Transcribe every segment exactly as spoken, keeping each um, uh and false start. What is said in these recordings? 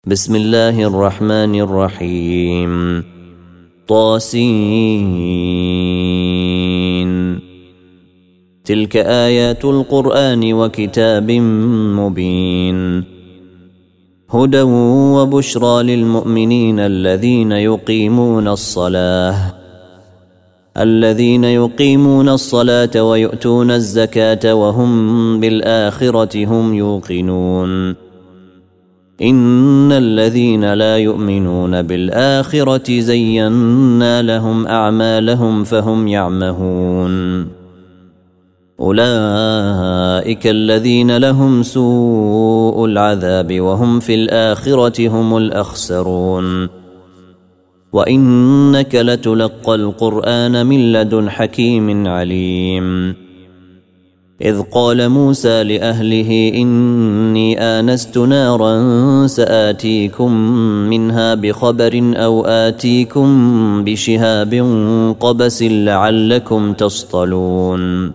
بسم الله الرحمن الرحيم. طاسين. تلك آيات القرآن وكتاب مبين، هدى وبشرى للمؤمنين الذين يقيمون الصلاة الذين يقيمون الصلاة ويؤتون الزكاة وهم بالآخرة هم يوقنون. إن الذين لا يؤمنون بالآخرة زينا لهم أعمالهم فهم يعمهون. أولئك الذين لهم سوء العذاب وهم في الآخرة هم الأخسرون. وإنك لتلقى القرآن من لدن حكيم عليم. إذ قال موسى لأهله إني آنست نارا سآتيكم منها بخبر أو آتيكم بشهاب قبس لعلكم تصطلون.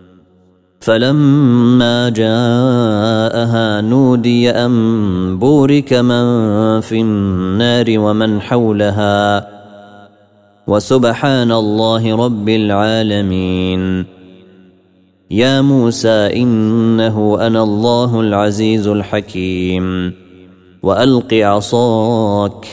فلما جاءها نودي أن بورك من في النار ومن حولها وسبحان الله رب العالمين. يا موسى إنه أنا الله العزيز الحكيم. وألق عصاك.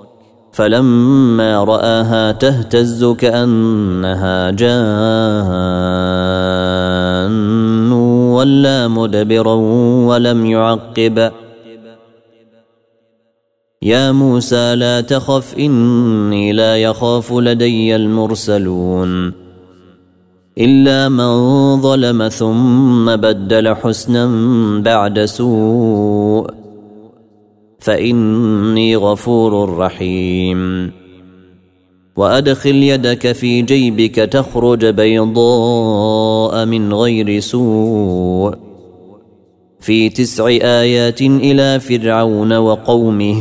فلما رآها تهتز كأنها جان ولا مدبرا ولم يعقب. يا موسى لا تخف إني لا يخاف لدي المرسلون. إلا من ظلم ثم بدل حسنا بعد سوء فإني غفور رحيم. وأدخل يدك في جيبك تخرج بيضاء من غير سوء في تسع آيات إلى فرعون وقومه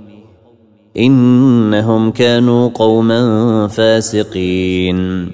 إنهم كانوا قوما فاسقين.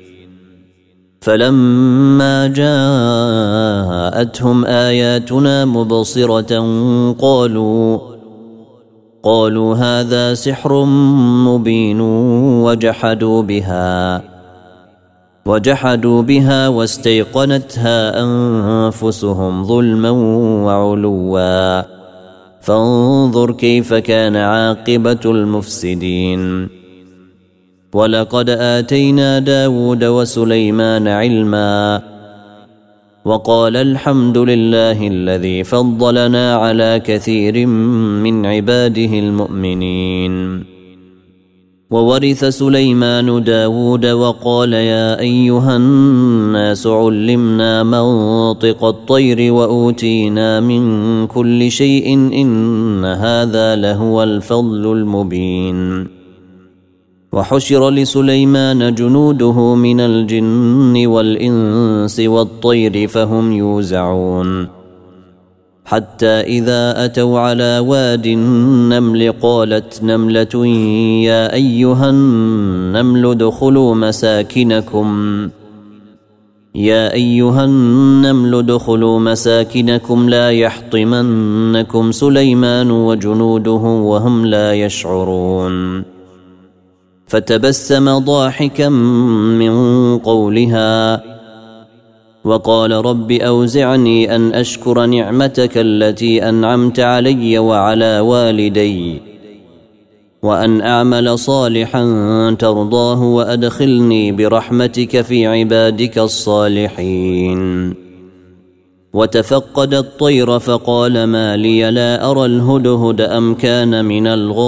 فلما جاءتهم آياتنا مبصرة قالوا قالوا هذا سحر مبين وجحدوا بها وجحدوا بها واستيقنتها أنفسهم ظلما وعلوا فانظر كيف كان عاقبة المفسدين. ولقد آتينا داود وسليمان علما وقال الحمد لله الذي فضلنا على كثير من عباده المؤمنين. وورث سليمان داود وقال يا أيها الناس علمنا منطق الطير وأوتينا من كل شيء إن هذا لهو الفضل المبين. وحشر لسليمان جنوده من الجن والإنس والطير فهم يوزعون. حتى إذا أتوا على واد النمل قالت نملة يا أيها النمل ادخلوا مساكنكم يا أيها النمل ادخلوا مساكنكم لا يحطمنكم سليمان وجنوده وهم لا يشعرون. فتبسم ضاحكا من قولها وقال رب أوزعني أن أشكر نعمتك التي أنعمت علي وعلى والدي وأن أعمل صالحا ترضاه وأدخلني برحمتك في عبادك الصالحين. وتفقد الطير فقال ما لي لا أرى الهدهد أم كان من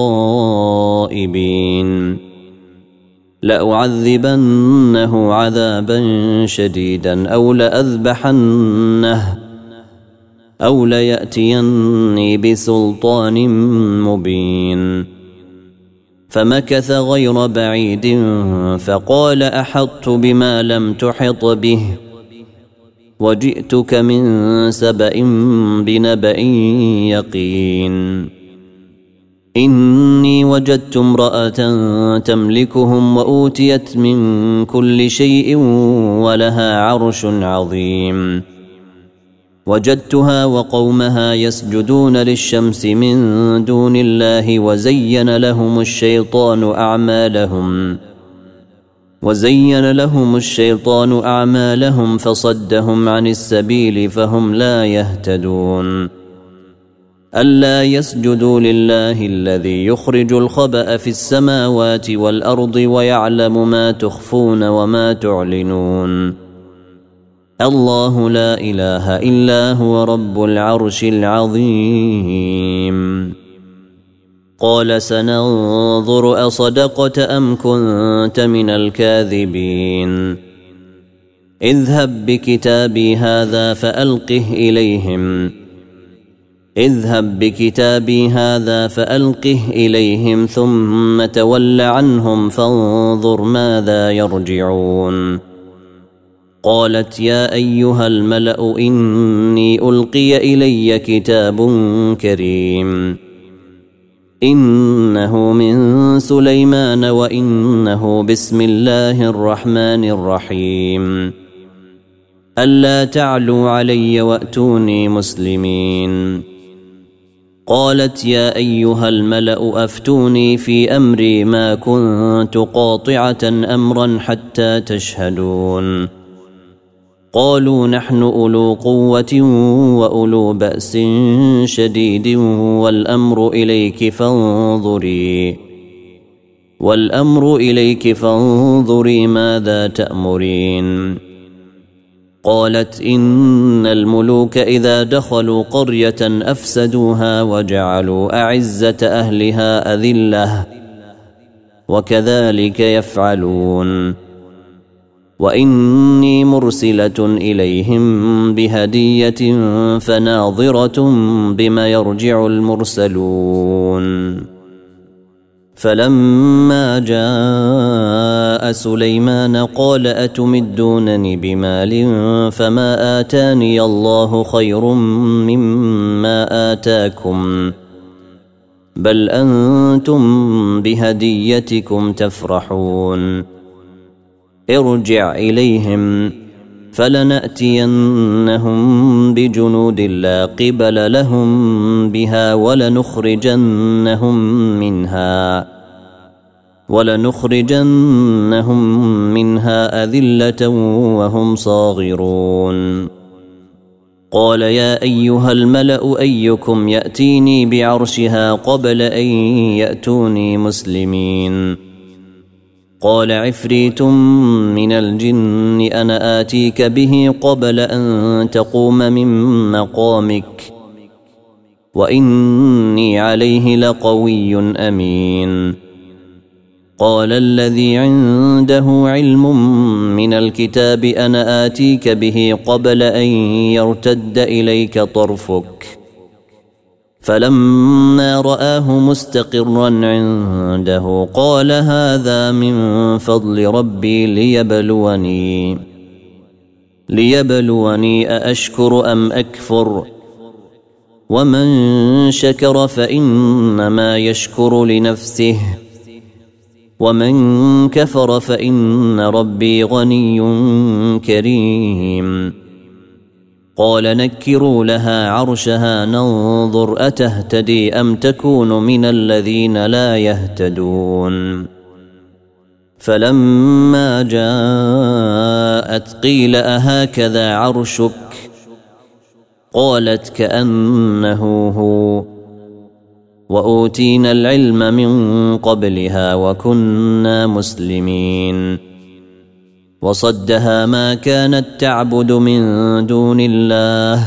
الغائبين. لأعذبنه عذابا شديدا أو لأذبحنه أو ليأتيني بسلطان مبين. فمكث غير بعيد فقال أحطت بما لم تحط به وجئتك من سبأ بنبأ يقين. إني وجدت امرأة تملكهم وأوتيت من كل شيء ولها عرش عظيم. وجدتها وقومها يسجدون للشمس من دون الله وزين لهم الشيطان أعمالهم وزين لهم الشيطان أعمالهم فصدهم عن السبيل فهم لا يهتدون ألا يسجدوا لله الذي يخرج الخبأ في السماوات والأرض ويعلم ما تخفون وما تعلنون الله لا إله إلا هو رب العرش العظيم قال سننظر أصدقت أم كنت من الكاذبين اذهب بكتابي هذا فألقه إليهم اذهب بكتابي هذا فألقه إليهم ثم تول عنهم فانظر ماذا يرجعون قالت يا أيها الملأ إني ألقي إلي كتاب كريم إنه من سليمان وإنه بسم الله الرحمن الرحيم ألا تعلوا علي وأتوني مسلمين قالت يا أيها الملأ أفتوني في أمري ما كنت قاطعة أمرا حتى تشهدون قالوا نحن أولو قوة وأولو بأس شديد والأمر إليك فانظري والأمر إليك فانظري ماذا تأمرين قالت إن الملوك إذا دخلوا قرية أفسدوها وجعلوا أعزة أهلها أذلة وكذلك يفعلون وإني مرسلة إليهم بهدية فناظرة بما يرجع المرسلون فلما جاء سليمان قال أتمدونني بمال فما آتاني الله خير مما آتاكم بل أنتم بهديتكم تفرحون ارجع إليهم فلنأتينهم بجنود لا قبل لهم بها ولنخرجنهم منها ولنخرجنهم منها أذلة وهم صاغرون قال يا أيها الملأ أيكم يأتيني بعرشها قبل أن يأتوني مسلمين قال عفريت من الجن أنا آتيك به قبل أن تقوم من مقامك وإني عليه لقوي أمين قال الذي عنده علم من الكتاب أنا آتيك به قبل أن يرتد إليك طرفك فلما رآه مستقرا عنده قال هذا من فضل ربي ليبلوني ليبلوني أأشكر أم أكفر ومن شكر فإنما يشكر لنفسه ومن كفر فإن ربي غني كريم قال نكروا لها عرشها ننظر أتهتدي أم تكون من الذين لا يهتدون فلما جاءت قيل أهكذا عرشك قالت كأنه هو وأوتينا العلم من قبلها وكنا مسلمين وصدها ما كانت تعبد من دون الله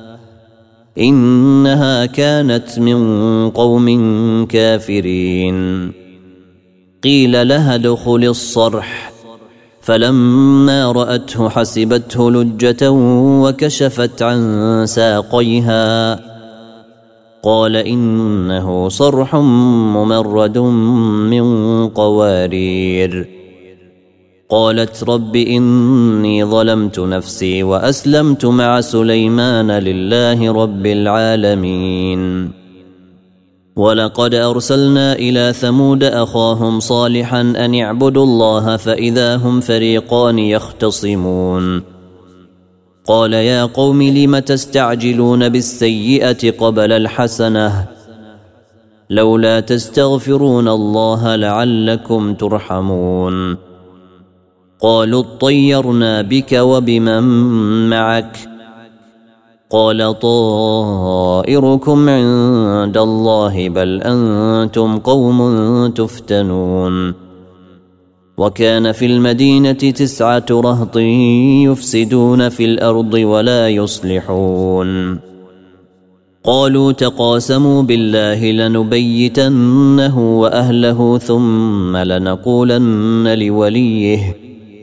إنها كانت من قوم كافرين قيل لها ادخل الصرح فلما رأته حسبته لجة وكشفت عن ساقيها قال إنه صرح ممرد من قوارير قالت رب إني ظلمت نفسي وأسلمت مع سليمان لله رب العالمين ولقد أرسلنا إلى ثمود أخاهم صالحا أن اعبدوا الله فإذا هم فريقان يختصمون قال يا قوم لم تستعجلون بالسيئة قبل الحسنة لولا تستغفرون الله لعلكم ترحمون قالوا اطيرنا بك وبمن معك قال طائركم عند الله بل أنتم قوم تفتنون وكان في المدينة تسعة رهط يفسدون في الأرض ولا يصلحون قالوا تقاسموا بالله لنبيتنه وأهله ثم لنقولن لوليه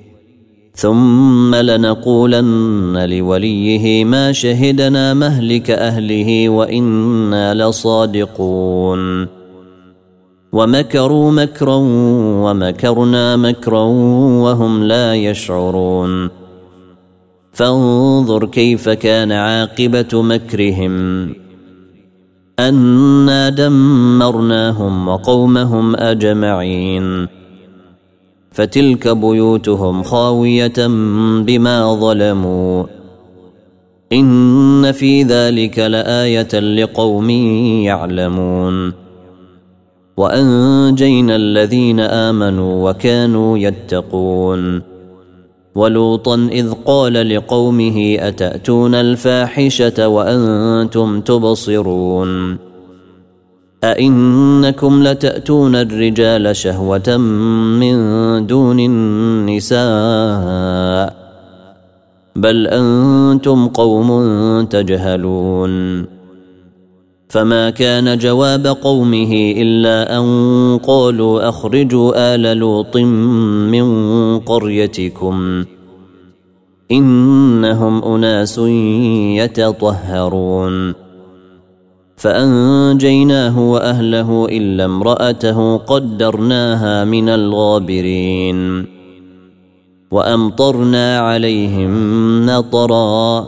ثم لنقولن لوليه ما شهدنا مهلك أهله وإنا لصادقون ومكروا مكرا ومكرنا مكرا وهم لا يشعرون فانظر كيف كان عاقبة مكرهم أنا دمرناهم وقومهم أجمعين فتلك بيوتهم خاوية بما ظلموا إن في ذلك لآية لقوم يعلمون وأنجينا الذين آمنوا وكانوا يتقون ولوطا إذ قال لقومه أتأتون الفاحشة وأنتم تبصرون أئنكم لتأتون الرجال شهوة من دون النساء بل أنتم قوم تجهلون فما كان جواب قومه إلا أن قالوا أخرجوا آل لوط من قريتكم إنهم أناس يتطهرون فأنجيناه وأهله إلا امرأته قدرناها من الغابرين وأمطرنا عليهم مطرا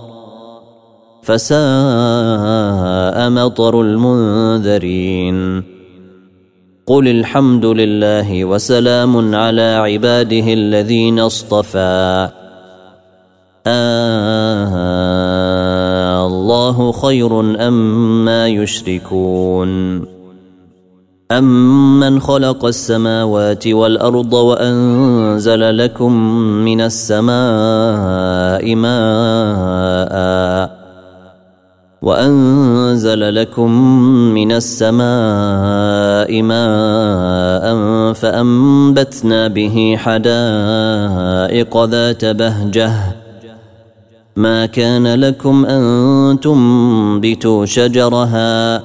فساء مطر المنذرين قل الحمد لله وسلام على عباده الذين اصطفى آه الله خير أما يشركون أمن خلق السماوات والأرض وأنزل لكم من السماء ماء وأنزل لكم من السماء ماء فأنبتنا به حدائق ذات بهجة ما كان لكم أن تنبتوا شجرها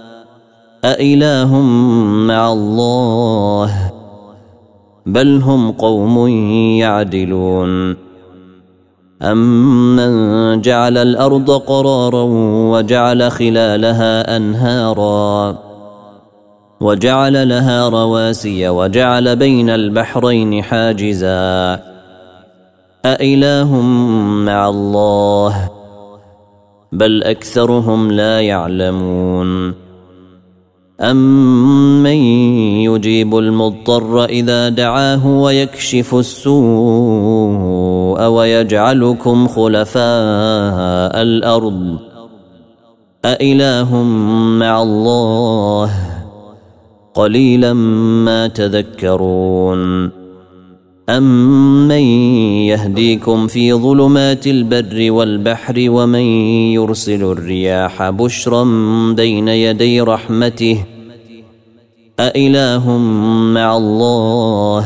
أإله مع الله بل هم قوم يعدلون أمن جعل الأرض قرارا وجعل خلالها أنهارا وجعل لها رواسي وجعل بين البحرين حاجزا أإله مع الله بل أكثرهم لا يعلمون أمن يجيب المضطر إذا دعاه ويكشف السوء ويجعلكم خلفاء الأرض أإله مع الله قليلا ما تذكرون أمن يهديكم في ظلمات البر والبحر ومن يرسل الرياح بشرا بين يدي رحمته أإله مع الله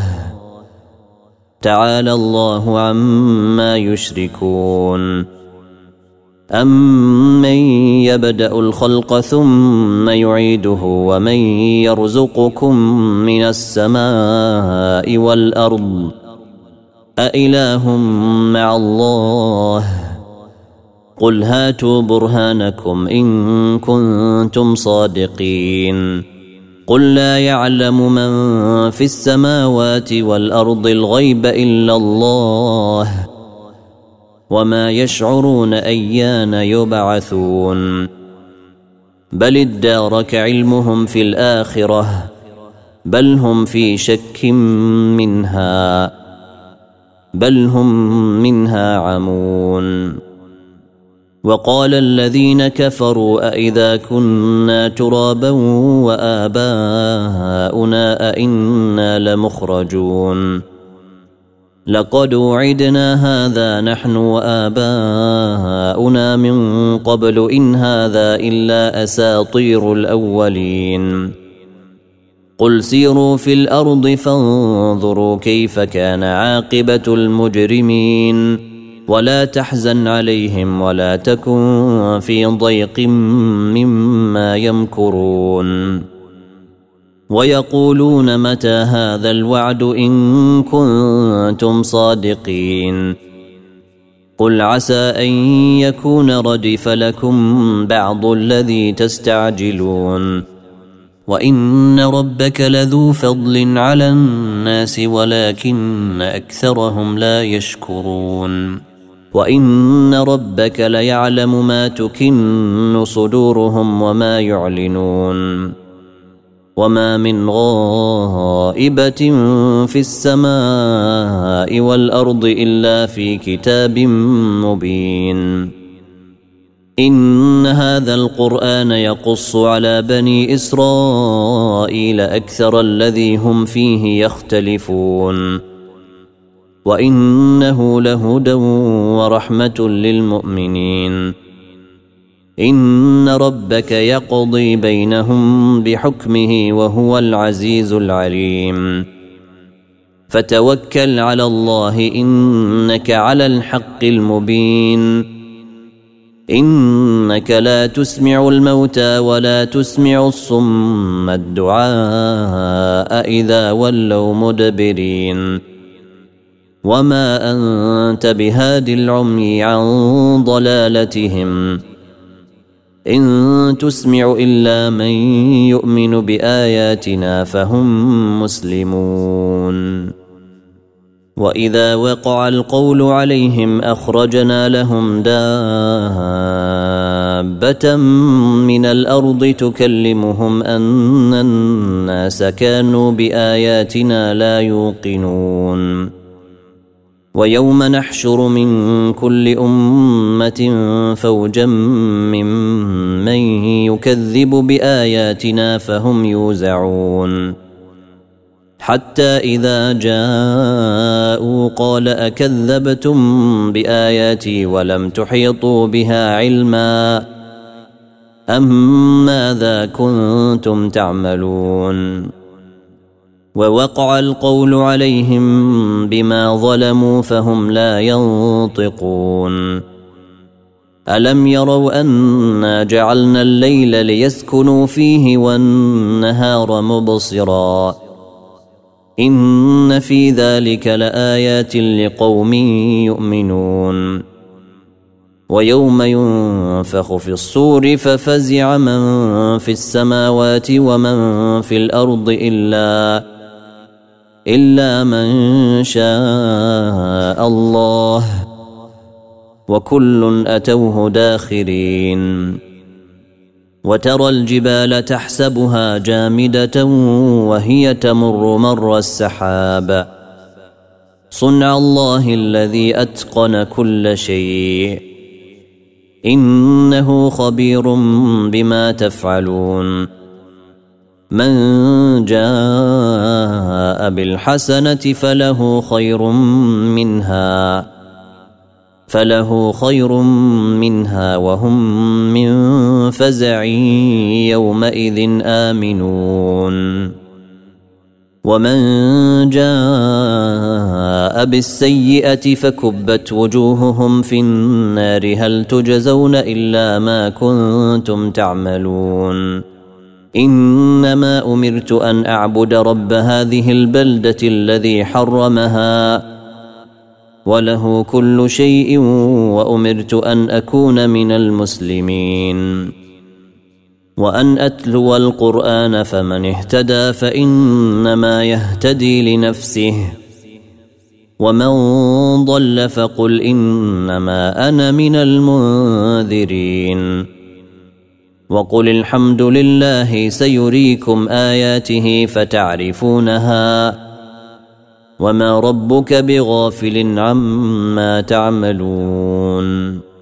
تعالى الله عما يشركون أمن يبدأ الخلق ثم يعيده ومن يرزقكم من السماء والأرض أإله مع الله قل هاتوا برهانكم إن كنتم صادقين قل لا يعلم من في السماوات والأرض الغيب إلا الله وما يشعرون أيان يبعثون بل ادارك علمهم في الآخرة بل هم في شك منها بل هم منها عمون وقال الذين كفروا أإذا كنا ترابا وآباؤنا أئنا لمخرجون لقد وعدنا هذا نحن وآباؤنا من قبل إن هذا إلا أساطير الأولين قل سيروا في الأرض فانظروا كيف كان عاقبة المجرمين ولا تحزن عليهم ولا تكن في ضيق مما يمكرون ويقولون متى هذا الوعد إن كنتم صادقين قل عسى أن يكون ردف لكم بعض الذي تستعجلون وإن ربك لذو فضل على الناس ولكن أكثرهم لا يشكرون وإن ربك ليعلم ما تكن صدورهم وما يعلنون وما من غائبة في السماء والأرض إلا في كتاب مبين إن هذا القرآن يقص على بني إسرائيل أكثر الذي هم فيه يختلفون وإنه لهدى ورحمة للمؤمنين إن ربك يقضي بينهم بحكمه وهو العزيز العليم فتوكل على الله إنك على الحق المبين إنك لا تسمع الموتى ولا تسمع الصم الدعاء إذا ولوا مدبرين وما أنت بهاد العمي عن ضلالتهم إن تسمع إلا من يؤمن بآياتنا فهم مسلمون وإذا وقع القول عليهم أخرجنا لهم دابة من الأرض تكلمهم أن الناس كانوا بآياتنا لا يوقنون ويوم نحشر من كل أمة فوجا ممن يكذب بآياتنا فهم يوزعون حتى إذا جاءوا قال أكذبتم بآياتي ولم تحيطوا بها علما أم ماذا كنتم تعملون ووقع القول عليهم بما ظلموا فهم لا ينطقون ألم يروا أنا جعلنا الليل ليسكنوا فيه والنهار مبصرا إن في ذلك لآيات لقوم يؤمنون ويوم ينفخ في الصور ففزع من في السماوات ومن في الأرض إلا إلا من شاء الله وكل أتوه داخرين وترى الجبال تحسبها جامدة وهي تمر مر السحاب صنع الله الذي أتقن كل شيء إنه خبير بما تفعلون من جاء بالحسنة فله خير منها فله خير منها وهم من فزع يومئذ آمنون ومن جاء بالسيئة فكبت وجوههم في النار هل تجزون إلا ما كنتم تعملون إنما أمرت أن أعبد رب هذه البلدة الذي حرمها وله كل شيء وأمرت أن أكون من المسلمين وأن أتلو القرآن فمن اهتدى فإنما يهتدي لنفسه ومن ضل فقل إنما أنا من المنذرين وقل الحمد لله سيريكم آياته فتعرفونها وما ربك بغافل عما تعملون